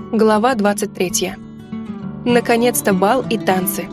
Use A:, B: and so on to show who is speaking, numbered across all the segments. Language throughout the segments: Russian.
A: Глава 23. Наконец-то бал и танцы.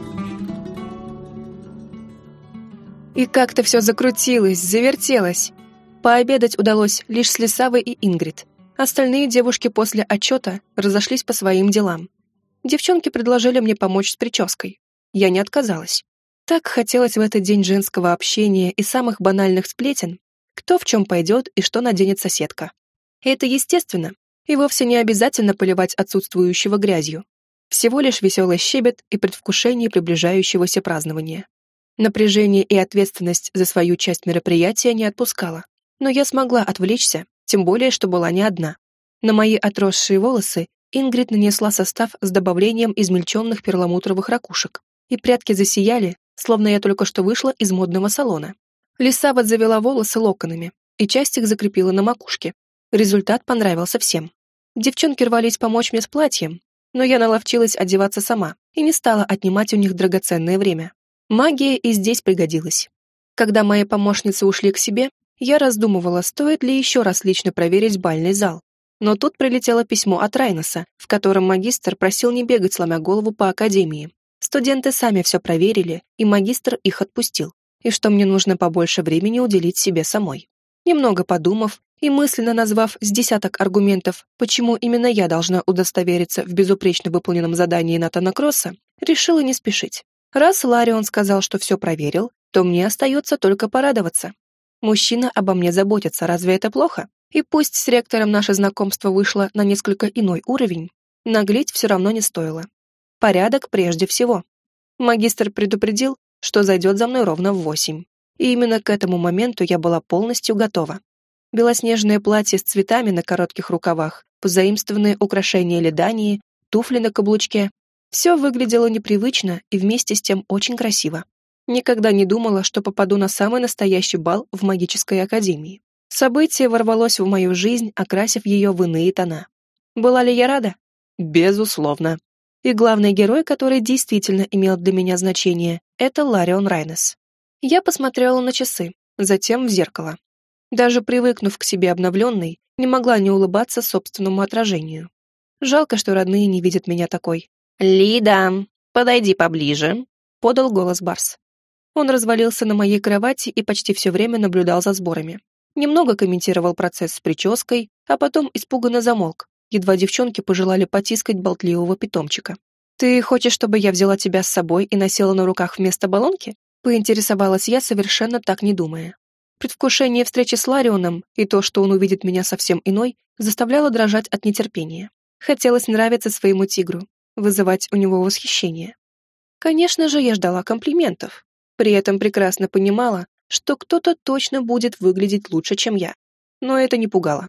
A: И как-то все закрутилось, завертелось. Пообедать удалось лишь с Лисавой и Ингрид. Остальные девушки после отчета разошлись по своим делам. Девчонки предложили мне помочь с прической. Я не отказалась. Так хотелось в этот день женского общения и самых банальных сплетен, кто в чем пойдет и что наденет соседка. И это естественно, и вовсе не обязательно поливать отсутствующего грязью. Всего лишь веселый щебет и предвкушение приближающегося празднования. Напряжение и ответственность за свою часть мероприятия не отпускала. Но я смогла отвлечься, тем более, что была не одна. На мои отросшие волосы Ингрид нанесла состав с добавлением измельченных перламутровых ракушек, и прядки засияли, словно я только что вышла из модного салона. Лисава завела волосы локонами, и часть их закрепила на макушке. Результат понравился всем. Девчонки рвались помочь мне с платьем, но я наловчилась одеваться сама и не стала отнимать у них драгоценное время. Магия и здесь пригодилась. Когда мои помощницы ушли к себе, я раздумывала, стоит ли еще раз лично проверить бальный зал. Но тут прилетело письмо от Райноса, в котором магистр просил не бегать, сломя голову по академии. Студенты сами все проверили, и магистр их отпустил, и что мне нужно побольше времени уделить себе самой. Немного подумав и мысленно назвав с десяток аргументов, почему именно я должна удостовериться в безупречно выполненном задании Натана Кросса, решила не спешить. Раз Ларион сказал, что все проверил, то мне остается только порадоваться. Мужчина обо мне заботится, разве это плохо? И пусть с ректором наше знакомство вышло на несколько иной уровень, наглеть все равно не стоило. Порядок прежде всего. Магистр предупредил, что зайдет за мной ровно в 8. И именно к этому моменту я была полностью готова. Белоснежное платье с цветами на коротких рукавах, позаимствованные украшения ледании, туфли на каблучке. Все выглядело непривычно и вместе с тем очень красиво. Никогда не думала, что попаду на самый настоящий бал в магической академии. Событие ворвалось в мою жизнь, окрасив ее в иные тона. Была ли я рада? Безусловно. И главный герой, который действительно имел для меня значение, это Ларион Райнес. Я посмотрела на часы, затем в зеркало. Даже привыкнув к себе обновленной, не могла не улыбаться собственному отражению. Жалко, что родные не видят меня такой. «Лида, подойди поближе», — подал голос Барс. Он развалился на моей кровати и почти все время наблюдал за сборами. Немного комментировал процесс с прической, а потом испуганно замолк, едва девчонки пожелали потискать болтливого питомчика. «Ты хочешь, чтобы я взяла тебя с собой и носила на руках вместо баллонки?» — поинтересовалась я, совершенно так не думая. Предвкушение встречи с Ларионом и то, что он увидит меня совсем иной, заставляло дрожать от нетерпения. Хотелось нравиться своему тигру, вызывать у него восхищение. Конечно же, я ждала комплиментов. При этом прекрасно понимала, что кто-то точно будет выглядеть лучше, чем я. Но это не пугало.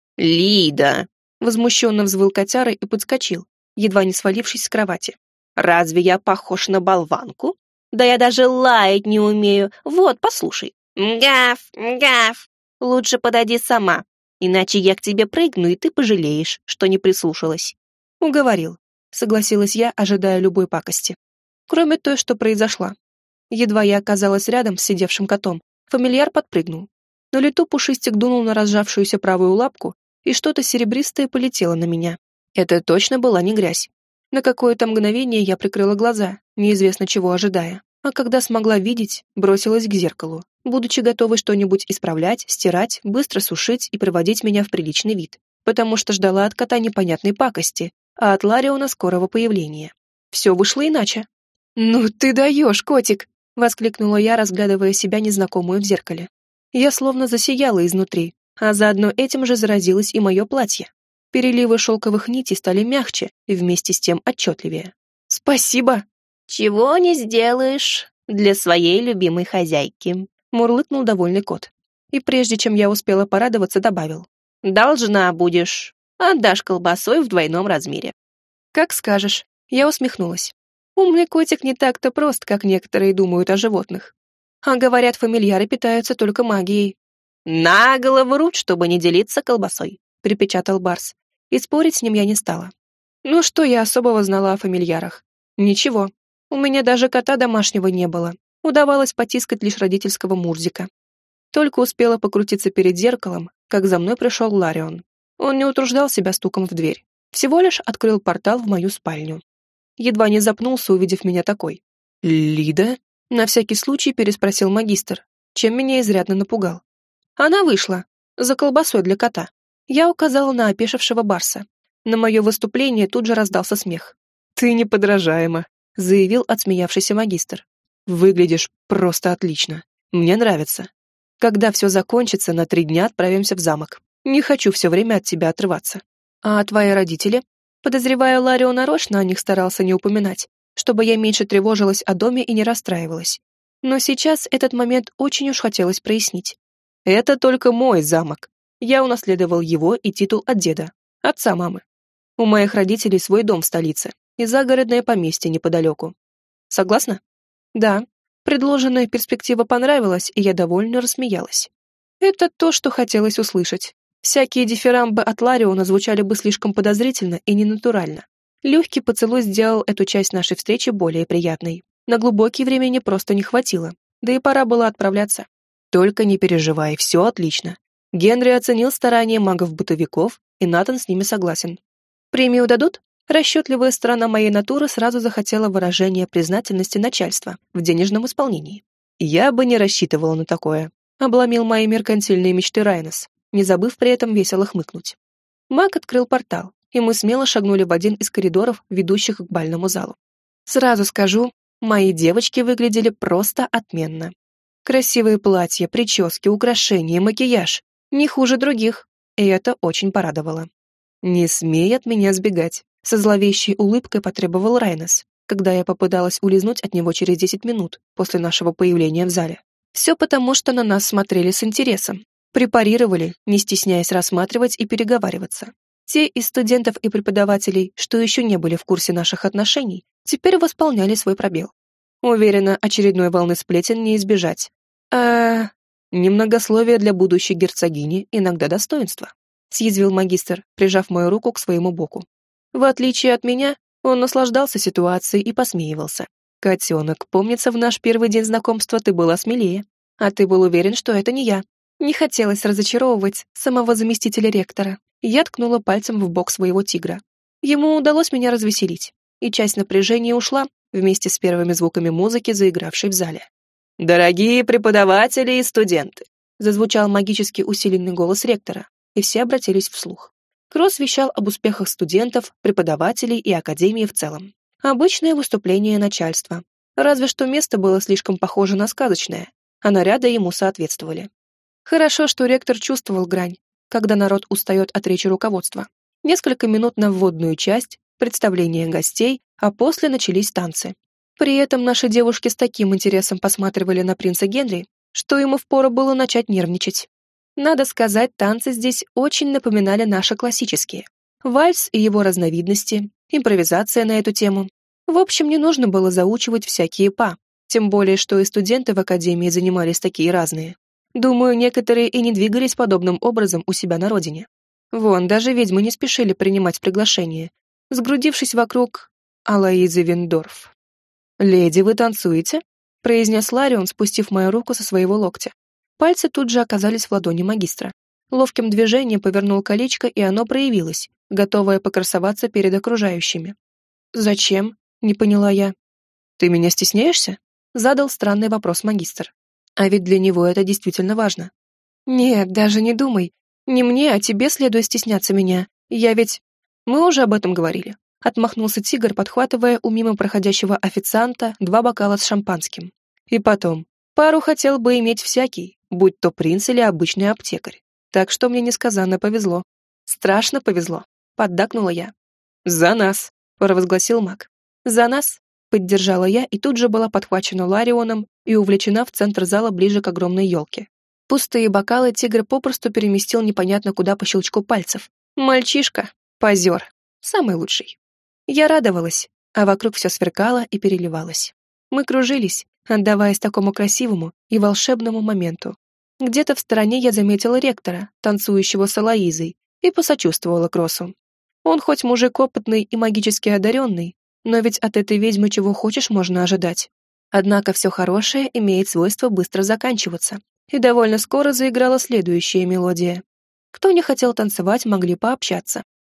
A: «Лида!» — возмущенно взвыл котяра и подскочил, едва не свалившись с кровати. «Разве я похож на болванку? Да я даже лаять не умею. Вот, послушай. Мгав, мгав. Лучше подойди сама, иначе я к тебе прыгну, и ты пожалеешь, что не прислушалась». «Уговорил», — согласилась я, ожидая любой пакости. Кроме той, что произошла. Едва я оказалась рядом с сидевшим котом, фамильяр подпрыгнул. На лету пушистик дунул на разжавшуюся правую лапку, и что-то серебристое полетело на меня. Это точно была не грязь. На какое-то мгновение я прикрыла глаза, неизвестно чего ожидая, а когда смогла видеть, бросилась к зеркалу, будучи готовой что-нибудь исправлять, стирать, быстро сушить и приводить меня в приличный вид, потому что ждала от кота непонятной пакости, а от Лариона скорого появления. Все вышло иначе. «Ну ты даешь, котик!» — воскликнула я, разглядывая себя незнакомую в зеркале. Я словно засияла изнутри, а заодно этим же заразилось и мое платье. Переливы шелковых нитей стали мягче и вместе с тем отчетливее. «Спасибо!» «Чего не сделаешь для своей любимой хозяйки», — мурлыкнул довольный кот. И прежде чем я успела порадоваться, добавил. «Должна будешь. Отдашь колбасой в двойном размере». «Как скажешь», — я усмехнулась. Умный котик не так-то прост, как некоторые думают о животных. А говорят, фамильяры питаются только магией. «Нагло врут, чтобы не делиться колбасой», — припечатал Барс. И спорить с ним я не стала. Ну что я особого знала о фамильярах? Ничего. У меня даже кота домашнего не было. Удавалось потискать лишь родительского Мурзика. Только успела покрутиться перед зеркалом, как за мной пришел Ларион. Он не утруждал себя стуком в дверь. Всего лишь открыл портал в мою спальню. Едва не запнулся, увидев меня такой. «Лида?» — на всякий случай переспросил магистр, чем меня изрядно напугал. «Она вышла. За колбасой для кота». Я указала на опешившего барса. На мое выступление тут же раздался смех. «Ты неподражаема», — заявил отсмеявшийся магистр. «Выглядишь просто отлично. Мне нравится. Когда все закончится, на 3 дня отправимся в замок. Не хочу все время от тебя отрываться. А твои родители?» Подозреваю, Ларио нарочно о них старался не упоминать, чтобы я меньше тревожилась о доме и не расстраивалась. Но сейчас этот момент очень уж хотелось прояснить. Это только мой замок. Я унаследовал его и титул от деда, отца мамы. У моих родителей свой дом в столице и загородное поместье неподалеку. Согласна? Да. Предложенная перспектива понравилась, и я довольно рассмеялась. Это то, что хотелось услышать. Всякие дифирамбы от Лариона звучали бы слишком подозрительно и ненатурально. Легкий поцелуй сделал эту часть нашей встречи более приятной. На глубокие времени просто не хватило, да и пора было отправляться. Только не переживай, все отлично. Генри оценил старания магов-бытовиков, и Натан с ними согласен. Премию дадут? Расчетливая сторона моей натуры сразу захотела выражения признательности начальства в денежном исполнении. Я бы не рассчитывала на такое. Обломил мои меркантильные мечты Райнес, не забыв при этом весело хмыкнуть. Маг открыл портал, и мы смело шагнули в один из коридоров, ведущих к бальному залу. Сразу скажу, мои девочки выглядели просто отменно. Красивые платья, прически, украшения, макияж. Не хуже других, и это очень порадовало. «Не смей от меня сбегать», — со зловещей улыбкой потребовал Райнес, когда я попыталась улизнуть от него через 10 минут после нашего появления в зале. Все потому, что на нас смотрели с интересом, препарировали, не стесняясь рассматривать и переговариваться. Те из студентов и преподавателей, что еще не были в курсе наших отношений, теперь восполняли свой пробел. Уверена, очередной волны сплетен не избежать. Немногословие для будущей герцогини иногда достоинство, съязвил магистр, прижав мою руку к своему боку. В отличие от меня, он наслаждался ситуацией и посмеивался. «Котенок, помнится, в наш первый день знакомства ты была смелее, а ты был уверен, что это не я». Не хотелось разочаровывать самого заместителя ректора. Я ткнула пальцем в бок своего тигра. Ему удалось меня развеселить, и часть напряжения ушла вместе с первыми звуками музыки, заигравшей в зале. «Дорогие преподаватели и студенты!» зазвучал магически усиленный голос ректора, и все обратились вслух. Кросс вещал об успехах студентов, преподавателей и академии в целом. Обычное выступление начальства. Разве что место было слишком похоже на сказочное, а наряды ему соответствовали. Хорошо, что ректор чувствовал грань, когда народ устает от речи руководства. Несколько минут на вводную часть, представление гостей, а после начались танцы. При этом наши девушки с таким интересом посматривали на принца Генри, что ему впору было начать нервничать. Надо сказать, танцы здесь очень напоминали наши классические. Вальс и его разновидности, импровизация на эту тему. В общем, не нужно было заучивать всякие па, тем более, что и студенты в академии занимались такие разные. Думаю, некоторые и не двигались подобным образом у себя на родине. Вон, даже ведьмы не спешили принимать приглашение, сгрудившись вокруг Алоизы Виндорф. «Леди, вы танцуете?» — произнес Ларион, спустив мою руку со своего локтя. Пальцы тут же оказались в ладони магистра. Ловким движением повернул колечко, и оно проявилось, готовое покрасоваться перед окружающими. «Зачем?» — не поняла я. «Ты меня стесняешься?» — задал странный вопрос магистр. А ведь для него это действительно важно. «Нет, даже не думай. Не мне, а тебе следует стесняться меня. Я ведь...» «Мы уже об этом говорили», — отмахнулся тигр, подхватывая у мимо проходящего официанта 2 бокала с шампанским. «И потом, пару хотел бы иметь всякий, будь то принц или обычный аптекарь. Так что мне несказанно повезло. Страшно повезло», — поддакнула я. «За нас», — провозгласил маг. «За нас», — поддержала я и тут же была подхвачена Ларионом и увлечена в центр зала ближе к огромной елке. Пустые бокалы тигр попросту переместил непонятно куда по щелчку пальцев. Мальчишка, позер, самый лучший. Я радовалась, а вокруг все сверкало и переливалось. Мы кружились, отдаваясь такому красивому и волшебному моменту. Где-то в стороне я заметила ректора, танцующего с Алоизой, и посочувствовала Кроссу. Он хоть мужик опытный и магически одаренный, но ведь от этой ведьмы чего хочешь можно ожидать. Однако все хорошее имеет свойство быстро заканчиваться, и довольно скоро заиграла следующая мелодия. Кто не хотел танцевать, могли пообщаться.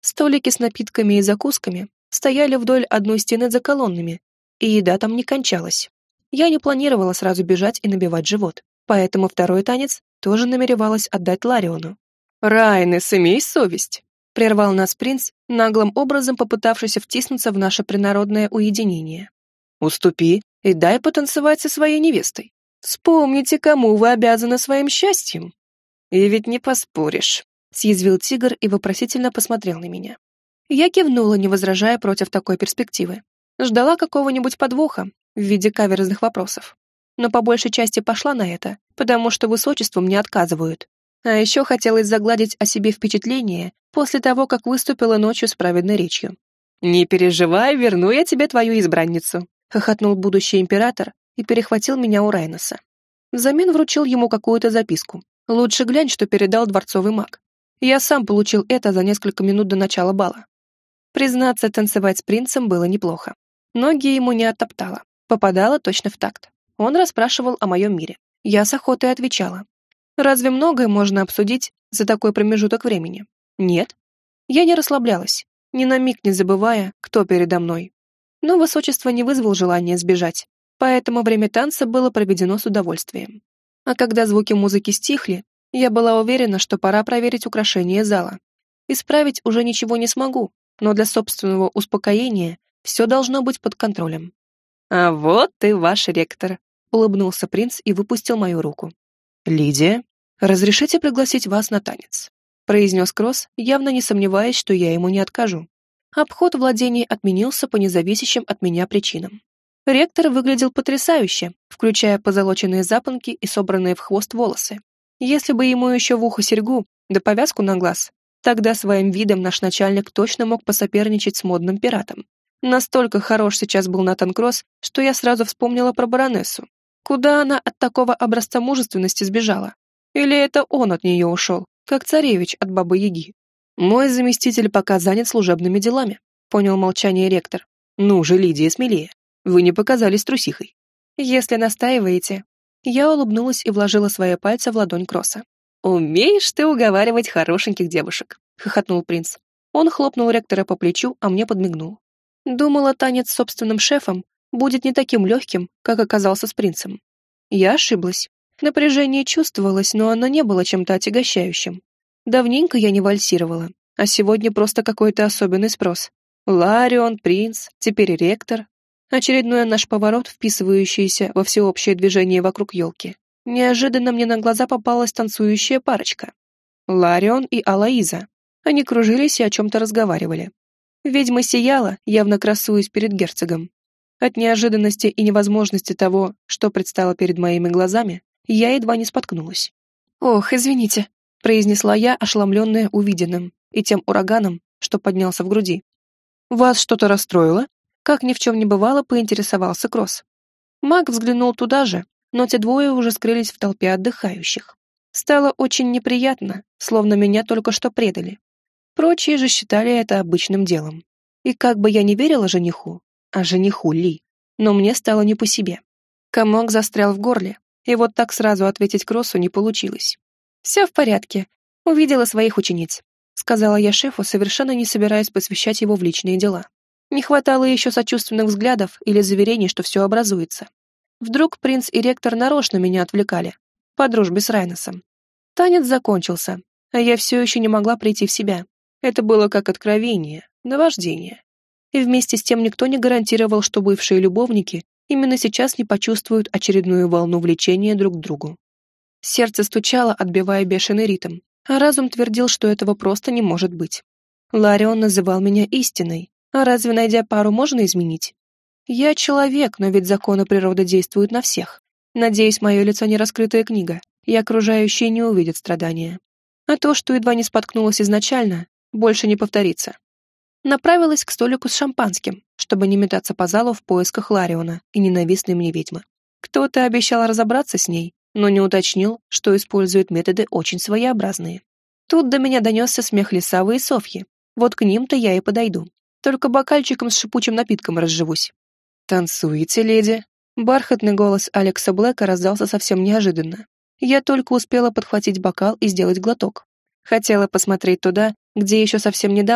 A: Столики с напитками и закусками стояли вдоль одной стены за колоннами, и еда там не кончалась. Я не планировала сразу бежать и набивать живот, поэтому второй танец тоже намеревалась отдать Лариону. «Райнес, имей совесть!» — прервал нас принц, наглым образом попытавшийся втиснуться в наше принародное уединение. «Уступи и дай потанцевать со своей невестой. Вспомните, кому вы обязаны своим счастьем». «И ведь не поспоришь», — съязвил тигр и вопросительно посмотрел на меня. Я кивнула, не возражая против такой перспективы. Ждала какого-нибудь подвоха в виде каверзных вопросов. Но по большей части пошла на это, потому что высочеством не отказывают. А еще хотелось загладить о себе впечатление после того, как выступила ночью с праведной речью. «Не переживай, верну я тебе твою избранницу», — хохотнул будущий император и перехватил меня у Райноса. Взамен вручил ему какую-то записку. «Лучше глянь, что передал дворцовый маг». Я сам получил это за несколько минут до начала бала. Признаться, танцевать с принцем было неплохо. Ноги ему не оттоптала, попадала точно в такт. Он расспрашивал о моем мире. Я с охотой отвечала. Разве многое можно обсудить за такой промежуток времени? Нет. Я не расслаблялась, ни на миг не забывая, кто передо мной. Но высочество не вызвало желания сбежать, поэтому время танца было проведено с удовольствием. А когда звуки музыки стихли, я была уверена, что пора проверить украшение зала. Исправить уже ничего не смогу, но для собственного успокоения все должно быть под контролем. «А вот и ваш ректор», — улыбнулся принц и выпустил мою руку. «Лидия, разрешите пригласить вас на танец», — произнес Кросс, явно не сомневаясь, что я ему не откажу. Обход владений отменился по независящим от меня причинам. Ректор выглядел потрясающе, включая позолоченные запонки и собранные в хвост волосы. Если бы ему еще в ухо серьгу, да повязку на глаз, тогда своим видом наш начальник точно мог посоперничать с модным пиратом. Настолько хорош сейчас был Натан Кросс, что я сразу вспомнила про баронессу. Куда она от такого образца мужественности сбежала? Или это он от нее ушел, как царевич от бабы-яги? Мой заместитель пока занят служебными делами, понял молчание ректор. Ну же, Лидия, смелее. Вы не показались трусихой. Если настаиваете. Я улыбнулась и вложила свои пальцы в ладонь Кросса. «Умеешь ты уговаривать хорошеньких девушек», — хохотнул принц. Он хлопнул ректора по плечу, а мне подмигнул. Думала, танец с собственным шефом будет не таким легким, как оказался с принцем. Я ошиблась. Напряжение чувствовалось, но оно не было чем-то отягощающим. Давненько я не вальсировала, а сегодня просто какой-то особенный спрос. Ларион, принц, теперь ректор. Очередной наш поворот, вписывающийся во всеобщее движение вокруг елки. Неожиданно мне на глаза попалась танцующая парочка. Ларион и Алаиза. Они кружились и о чем-то разговаривали. Ведьма сияла, явно красуясь перед герцогом. От неожиданности и невозможности того, что предстало перед моими глазами, я едва не споткнулась. «Ох, извините», — произнесла я, ошеломленная увиденным и тем ураганом, что поднялся в груди. «Вас что-то расстроило?» Как ни в чем не бывало, поинтересовался Кросс. Маг взглянул туда же, но те двое уже скрылись в толпе отдыхающих. Стало очень неприятно, словно меня только что предали. Прочие же считали это обычным делом. И как бы я не верила жениху, а жениху Ли, но мне стало не по себе. Комок застрял в горле, и вот так сразу ответить Кроссу не получилось. «Все в порядке. Увидела своих учениц», — сказала я шефу, совершенно не собираясь посвящать его в личные дела. Не хватало еще сочувственных взглядов или заверений, что все образуется. Вдруг принц и ректор нарочно меня отвлекали, по дружбе с Райносом. Танец закончился, а я все еще не могла прийти в себя. Это было как откровение, наваждение. И вместе с тем никто не гарантировал, что бывшие любовники именно сейчас не почувствуют очередную волну влечения друг к другу. Сердце стучало, отбивая бешеный ритм, а разум твердил, что этого просто не может быть. Ларион называл меня истиной, а разве, найдя пару, можно изменить? Я человек, но ведь законы природы действуют на всех. Надеюсь, мое лицо не раскрытая книга, и окружающие не увидят страдания. А то, что едва не споткнулась изначально, больше не повторится. Направилась к столику с шампанским, чтобы не метаться по залу в поисках Лариона и ненавистной мне ведьмы. Кто-то обещал разобраться с ней, но не уточнил, что использует методы очень своеобразные. Тут до меня донесся смех Лисавы и Софьи. Вот к ним-то я и подойду. Только бокальчиком с шипучим напитком разживусь. «Танцуете, леди?» Бархатный голос Алекса Блэка раздался совсем неожиданно. Я только успела подхватить бокал и сделать глоток. Хотела посмотреть туда, где еще совсем недавно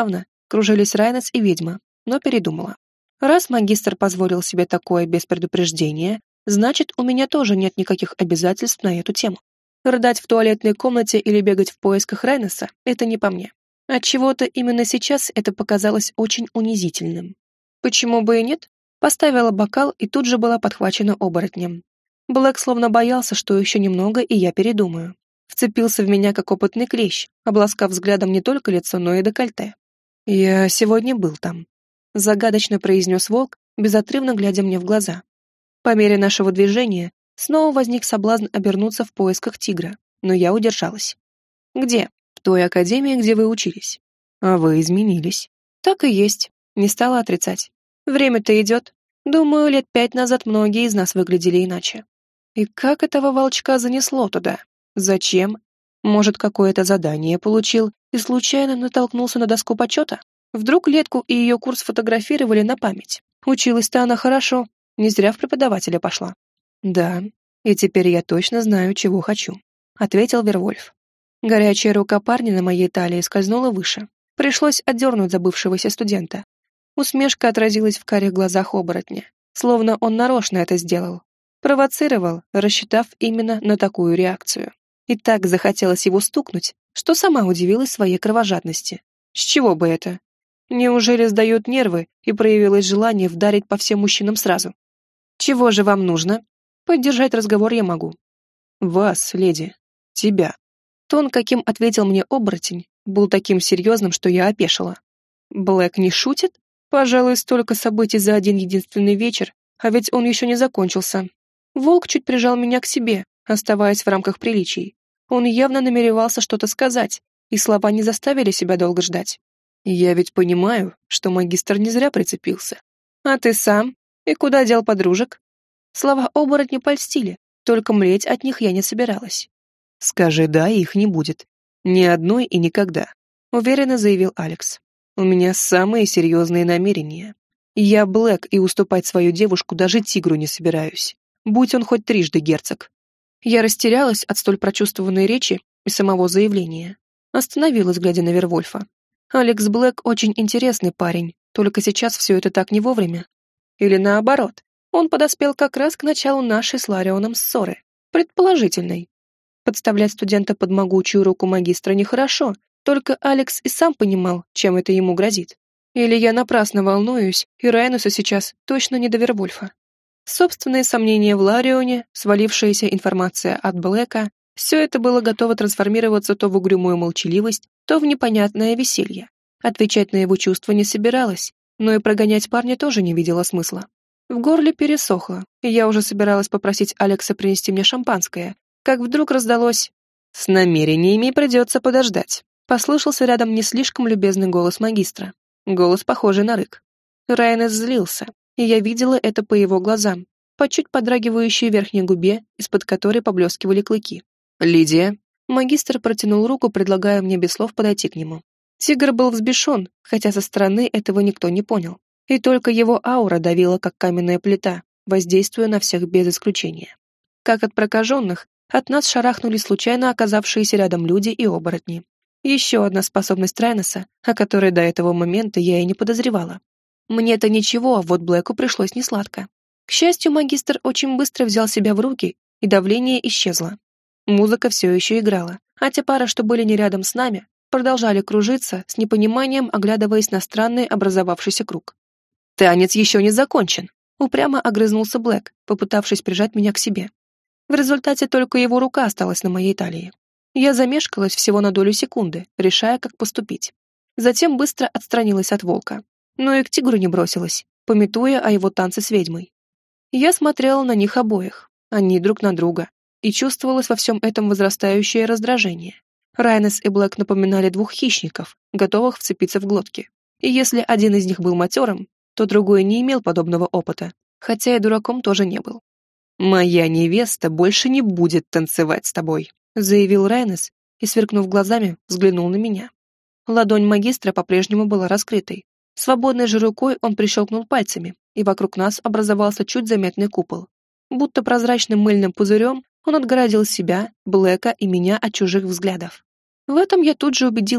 A: кружились Райнес и ведьма, но передумала. Раз магистр позволил себе такое без предупреждения, значит, у меня тоже нет никаких обязательств на эту тему. Рыдать в туалетной комнате или бегать в поисках Райнеса — это не по мне. Отчего-то именно сейчас это показалось очень унизительным. Почему бы и нет? Поставила бокал и тут же была подхвачена оборотнем. Блэк словно боялся, что еще немного, и я передумаю. Вцепился в меня, как опытный клещ, обласкав взглядом не только лицо, но и декольте. «Я сегодня был там», — загадочно произнес волк, безотрывно глядя мне в глаза. По мере нашего движения снова возник соблазн обернуться в поисках тигра, но я удержалась. «Где?» «В той академии, где вы учились». «А вы изменились». «Так и есть», — не стала отрицать. «Время-то идет. Думаю, 5 лет назад многие из нас выглядели иначе». И как этого волчка занесло туда? Зачем? Может, какое-то задание получил и случайно натолкнулся на доску почета? Вдруг Летку и ее курс фотографировали на память? Училась-то она хорошо, не зря в преподавателя пошла. «Да, и теперь я точно знаю, чего хочу», — ответил Вервольф. Горячая рука парня на моей талии скользнула выше. Пришлось отдернуть забывшегося студента. Усмешка отразилась в карих глазах оборотня, словно он нарочно это сделал. Провоцировал, рассчитав именно на такую реакцию. И так захотелось его стукнуть, что сама удивилась своей кровожадности. С чего бы это? Неужели сдают нервы и проявилось желание вдарить по всем мужчинам сразу? «Чего же вам нужно?» «Поддержать разговор я могу». «Вас, леди. Тебя». Тон, каким ответил мне оборотень, был таким серьезным, что я опешила. Блэк не шутит? Пожалуй, столько событий за один единственный вечер, а ведь он еще не закончился. Волк чуть прижал меня к себе, оставаясь в рамках приличий. Он явно намеревался что-то сказать, и слова не заставили себя долго ждать. «Я ведь понимаю, что магистр не зря прицепился. А ты сам? И куда дел подружек?» Слова оборотня польстили, только млеть от них я не собиралась. «Скажи «да», и их не будет. Ни одной и никогда», — уверенно заявил Алекс. «У меня самые серьезные намерения. Я Блэк, и уступать свою девушку даже тигру не собираюсь, будь он хоть трижды герцог». Я растерялась от столь прочувствованной речи и самого заявления. Остановилась, глядя на Вервольфа. Алекс Блэк очень интересный парень, только сейчас все это так не вовремя. Или наоборот, он подоспел как раз к началу нашей с Ларионом ссоры, предположительной. Подставлять студента под могучую руку магистра нехорошо, только Алекс и сам понимал, чем это ему грозит. Или я напрасно волнуюсь, и Райнусу сейчас точно не до Вервольфа. Собственные сомнения в Ларионе, свалившаяся информация от Блэка, все это было готово трансформироваться то в угрюмую молчаливость, то в непонятное веселье. Отвечать на его чувства не собиралась, но и прогонять парня тоже не видела смысла. В горле пересохло, и я уже собиралась попросить Алекса принести мне шампанское, как вдруг раздалось: «С намерениями придется подождать», — послышался рядом не слишком любезный голос магистра. Голос, похожий на рык. Райнес злился, и я видела это по его глазам, по чуть подрагивающей верхней губе, из-под которой поблескивали клыки. «Лидия». Магистр протянул руку, предлагая мне без слов подойти к нему. Тигр был взбешен, хотя со стороны этого никто не понял. И только его аура давила, как каменная плита, воздействуя на всех без исключения. Как от прокаженных, от нас шарахнули случайно оказавшиеся рядом люди и оборотни. Еще одна способность Райнеса, о которой до этого момента я и не подозревала. Мне-то ничего, а вот Блэку пришлось несладко. К счастью, магистр очень быстро взял себя в руки, и давление исчезло. Музыка все еще играла, а те пары, что были не рядом с нами, продолжали кружиться, с непониманием оглядываясь на странный образовавшийся круг. «Танец еще не закончен», — упрямо огрызнулся Блэк, попытавшись прижать меня к себе. В результате только его рука осталась на моей талии. Я замешкалась всего на долю секунды, решая, как поступить. Затем быстро отстранилась от волка. Но и к тигру не бросилась, памятуя о его танце с ведьмой. Я смотрела на них обоих, они друг на друга, и чувствовалось во всем этом возрастающее раздражение. Райнес и Блэк напоминали двух хищников, готовых вцепиться в глотки. И если один из них был матерым, то другой не имел подобного опыта, хотя и дураком тоже не был. «Моя невеста больше не будет танцевать с тобой», заявил Райнес и, сверкнув глазами, взглянул на меня. Ладонь магистра по-прежнему была раскрытой. Свободной же рукой он прищелкнул пальцами, и вокруг нас образовался чуть заметный купол. Будто прозрачным мыльным пузырем он отгородил себя, Блэка и меня от чужих взглядов. В этом я тут же убедилась,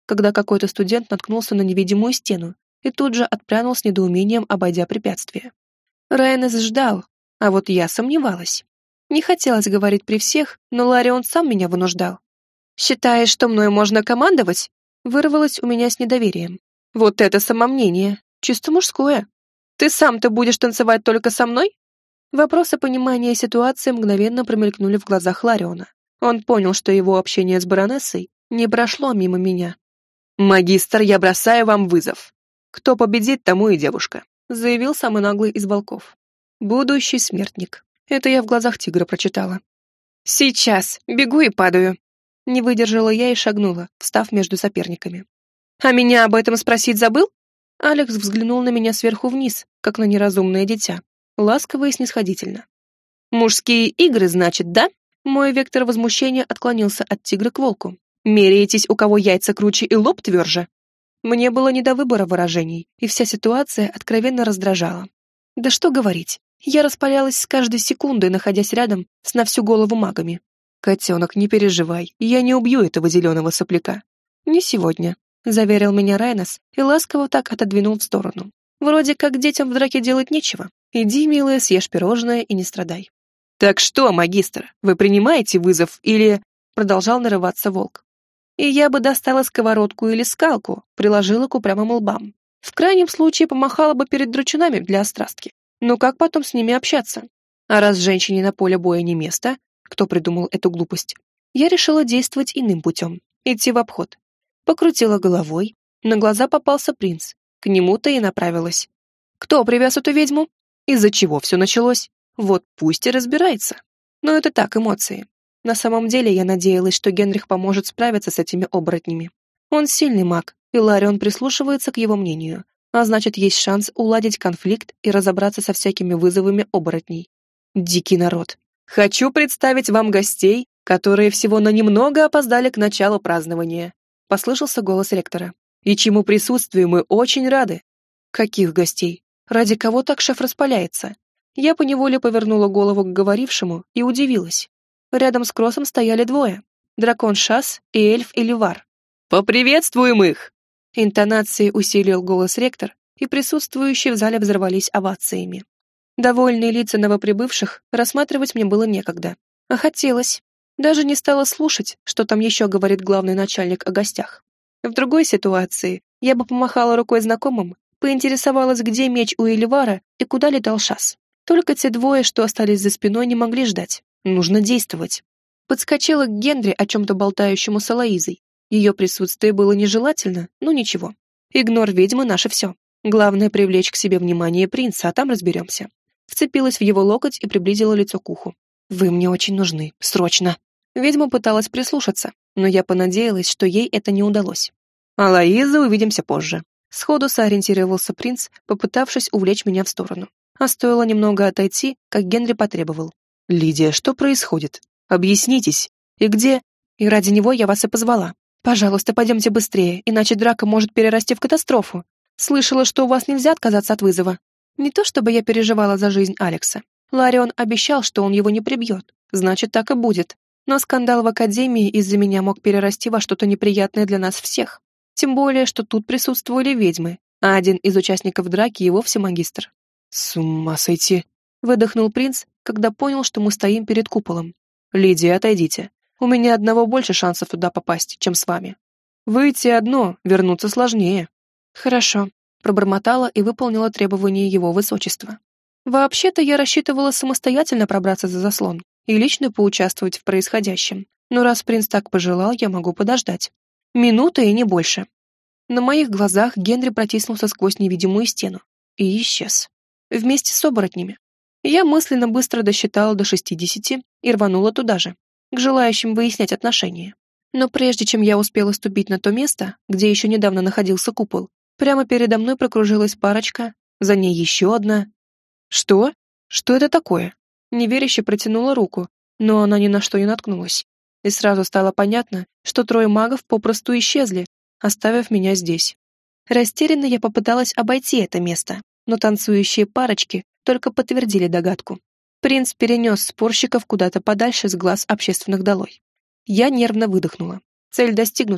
A: когда какой-то студент наткнулся на невидимую стену и тут же отпрянул с недоумением, обойдя препятствие. Райнес ждал, а вот я сомневалась. Не хотелось говорить при всех, но Ларион сам меня вынуждал. «Считаешь, что мною можно командовать?» Вырвалось у меня с недоверием. «Вот это самомнение! Чисто мужское! Ты сам-то будешь танцевать только со мной?» Вопросы понимания ситуации мгновенно промелькнули в глазах Лариона. Он понял, что его общение с баронессой не прошло мимо меня. «Магистр, я бросаю вам вызов. Кто победит, тому и девушка», заявил самый наглый из волков. «Будущий смертник». Это я в глазах тигра прочитала. «Сейчас! Бегу и падаю!» Не выдержала я и шагнула, встав между соперниками. «А меня об этом спросить забыл?» Алекс взглянул на меня сверху вниз, как на неразумное дитя, ласково и снисходительно. «Мужские игры, значит, да?» Мой вектор возмущения отклонился от тигра к волку. «Меряетесь, у кого яйца круче и лоб тверже?» Мне было не до выбора выражений, и вся ситуация откровенно раздражала. Да что говорить, я распалялась с каждой секундой, находясь рядом с на всю голову магами. «Котенок, не переживай, я не убью этого зеленого сопляка». «Не сегодня», — заверил меня Райнес и ласково так отодвинул в сторону. «Вроде как детям в драке делать нечего. Иди, милая, съешь пирожное и не страдай». «Так что, магистр, вы принимаете вызов или...» Продолжал нарываться волк. И я бы достала сковородку или скалку, приложила к упрямым лбам. В крайнем случае помахала бы перед дручунами для острастки. Но как потом с ними общаться? А раз женщине на поле боя не место, кто придумал эту глупость, я решила действовать иным путем, идти в обход. Покрутила головой, на глаза попался принц, к нему-то и направилась. Кто привез эту ведьму? Из-за чего все началось? Вот пусть и разбирается. Но это так, эмоции. На самом деле я надеялась, что Генрих поможет справиться с этими оборотнями. Он сильный маг, и Ларион прислушивается к его мнению, а значит, есть шанс уладить конфликт и разобраться со всякими вызовами оборотней. Дикий народ. Хочу представить вам гостей, которые всего на немного опоздали к началу празднования. Послышался голос ректора. И чему присутствию мы очень рады. Каких гостей? Ради кого так шеф распаляется? Я поневоле повернула голову к говорившему и удивилась. Рядом с Кроссом стояли двое. Дракон Шас и эльф Эливар. «Поприветствуем их!» Интонации усилил голос ректор, и присутствующие в зале взорвались овациями. Довольные лица новоприбывших рассматривать мне было некогда. А хотелось. Даже не стала слушать, что там еще говорит главный начальник о гостях. В другой ситуации я бы помахала рукой знакомым, поинтересовалась, где меч у Эливара и куда летал Шас. Только те двое, что остались за спиной, не могли ждать. Нужно действовать. Подскочила к Генри, о чем-то болтающему с Алоизой. Ее присутствие было нежелательно, но ничего. Игнор ведьмы — наше все. Главное — привлечь к себе внимание принца, а там разберемся. Вцепилась в его локоть и приблизила лицо к уху. «Вы мне очень нужны. Срочно!» Ведьма пыталась прислушаться, но я понадеялась, что ей это не удалось. «Алоиза, увидимся позже». Сходу сориентировался принц, попытавшись увлечь меня в сторону. А стоило немного отойти, как Генри потребовал. «Лидия, что происходит? Объяснитесь. И где...» «И ради него я вас и позвала. Пожалуйста, пойдемте быстрее, иначе драка может перерасти в катастрофу. Слышала, что у вас нельзя отказаться от вызова». Не то чтобы я переживала за жизнь Алекса. Ларион обещал, что он его не прибьет. Значит, так и будет. Но скандал в академии из-за меня мог перерасти во что-то неприятное для нас всех. Тем более, что тут присутствовали ведьмы, а один из участников драки и вовсе магистр. «С ума сойти!» — выдохнул принц, когда понял, что мы стоим перед куполом. «Лидия, отойдите. У меня одного больше шансов туда попасть, чем с вами. Выйти одно, вернуться сложнее». «Хорошо», — пробормотала и выполнила требования его высочества. Вообще-то я рассчитывала самостоятельно пробраться за заслон и лично поучаствовать в происходящем, но раз принц так пожелал, я могу подождать. Минута и не больше. На моих глазах Генри протиснулся сквозь невидимую стену и исчез. Вместе с оборотнями. Я мысленно быстро досчитала до 60 и рванула туда же, к желающим выяснять отношения. Но прежде чем я успела ступить на то место, где еще недавно находился купол, прямо передо мной прокружилась парочка, за ней еще одна. «Что? Что это такое?» Неверяще протянула руку, но она ни на что не наткнулась. И сразу стало понятно, что трое магов попросту исчезли, оставив меня здесь. Растерянно я попыталась обойти это место, но танцующие парочки только подтвердили догадку. Принц перенес спорщиков куда-то подальше с глаз общественных долой. Я нервно выдохнула. Цель достигнута.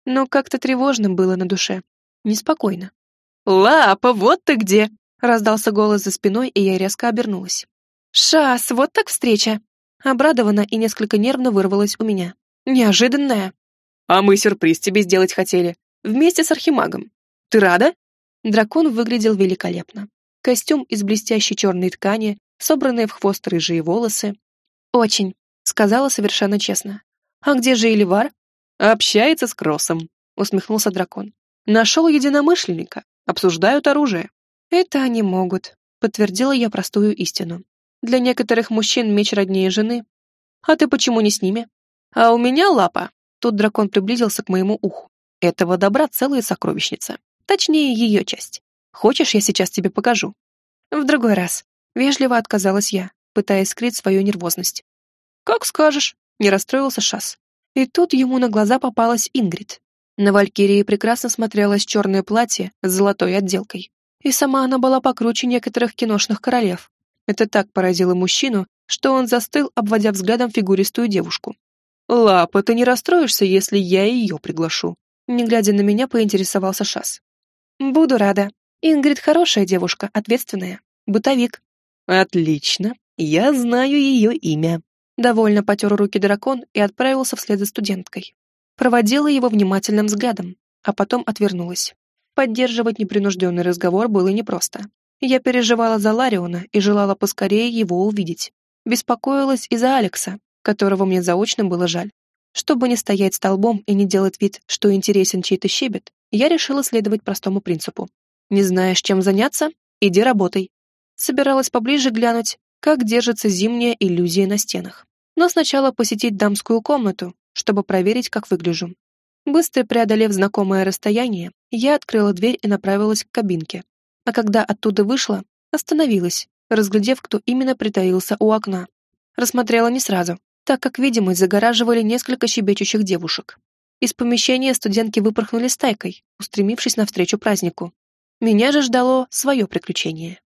A: но как-то тревожно было на душе. Неспокойно. «Лапа, вот ты где!» — раздался голос за спиной, и я резко обернулась. «Шас, вот так встреча!» Обрадованно и несколько нервно вырвалась у меня. «Неожиданная!» «А мы сюрприз тебе сделать хотели. Вместе с Архимагом. Ты рада?» Дракон выглядел великолепно. Костюм из блестящей черной ткани, собранные в хвост рыжие волосы. «Очень», — сказала совершенно честно. «А где же Эливар?» «Общается с Кроссом», — усмехнулся дракон. «Нашел единомышленника. Обсуждают оружие». «Это они могут», — подтвердила я простую истину. «Для некоторых мужчин меч роднее жены. А ты почему не с ними?» «А у меня лапа». Тут дракон приблизился к моему уху. «Этого добра целая сокровищница. Точнее, ее часть. Хочешь, я сейчас тебе покажу?» «В другой раз». Вежливо отказалась я, пытаясь скрыть свою нервозность. «Как скажешь», — не расстроился Шас. И тут ему на глаза попалась Ингрид. На Валькирии прекрасно смотрелось черное платье с золотой отделкой. И сама она была покруче некоторых киношных королев. Это так поразило мужчину, что он застыл, обводя взглядом фигуристую девушку. «Лапа, ты не расстроишься, если я ее приглашу?» Не глядя на меня, поинтересовался Шас. «Буду рада. Ингрид хорошая девушка, ответственная. Бытовик». «Отлично. Я знаю ее имя». Довольно потер руки дракон и отправился вслед за студенткой. Проводила его внимательным взглядом, а потом отвернулась. Поддерживать непринужденный разговор было непросто. Я переживала за Лариона и желала поскорее его увидеть. Беспокоилась и за Алекса, которого мне заочно было жаль. Чтобы не стоять столбом и не делать вид, что интересен чей-то щебет, я решила следовать простому принципу. Не знаешь, чем заняться? Иди работай. Собиралась поближе глянуть, как держится зимняя иллюзия на стенах. Но сначала посетить дамскую комнату, чтобы проверить, как выгляжу. Быстро преодолев знакомое расстояние, я открыла дверь и направилась к кабинке. А когда оттуда вышла, остановилась, разглядев, кто именно притаился у окна. Рассмотрела не сразу, так как видимость загораживали несколько щебечущих девушек. Из помещения студентки выпорхнули стайкой, устремившись навстречу празднику. Меня же ждало свое приключение.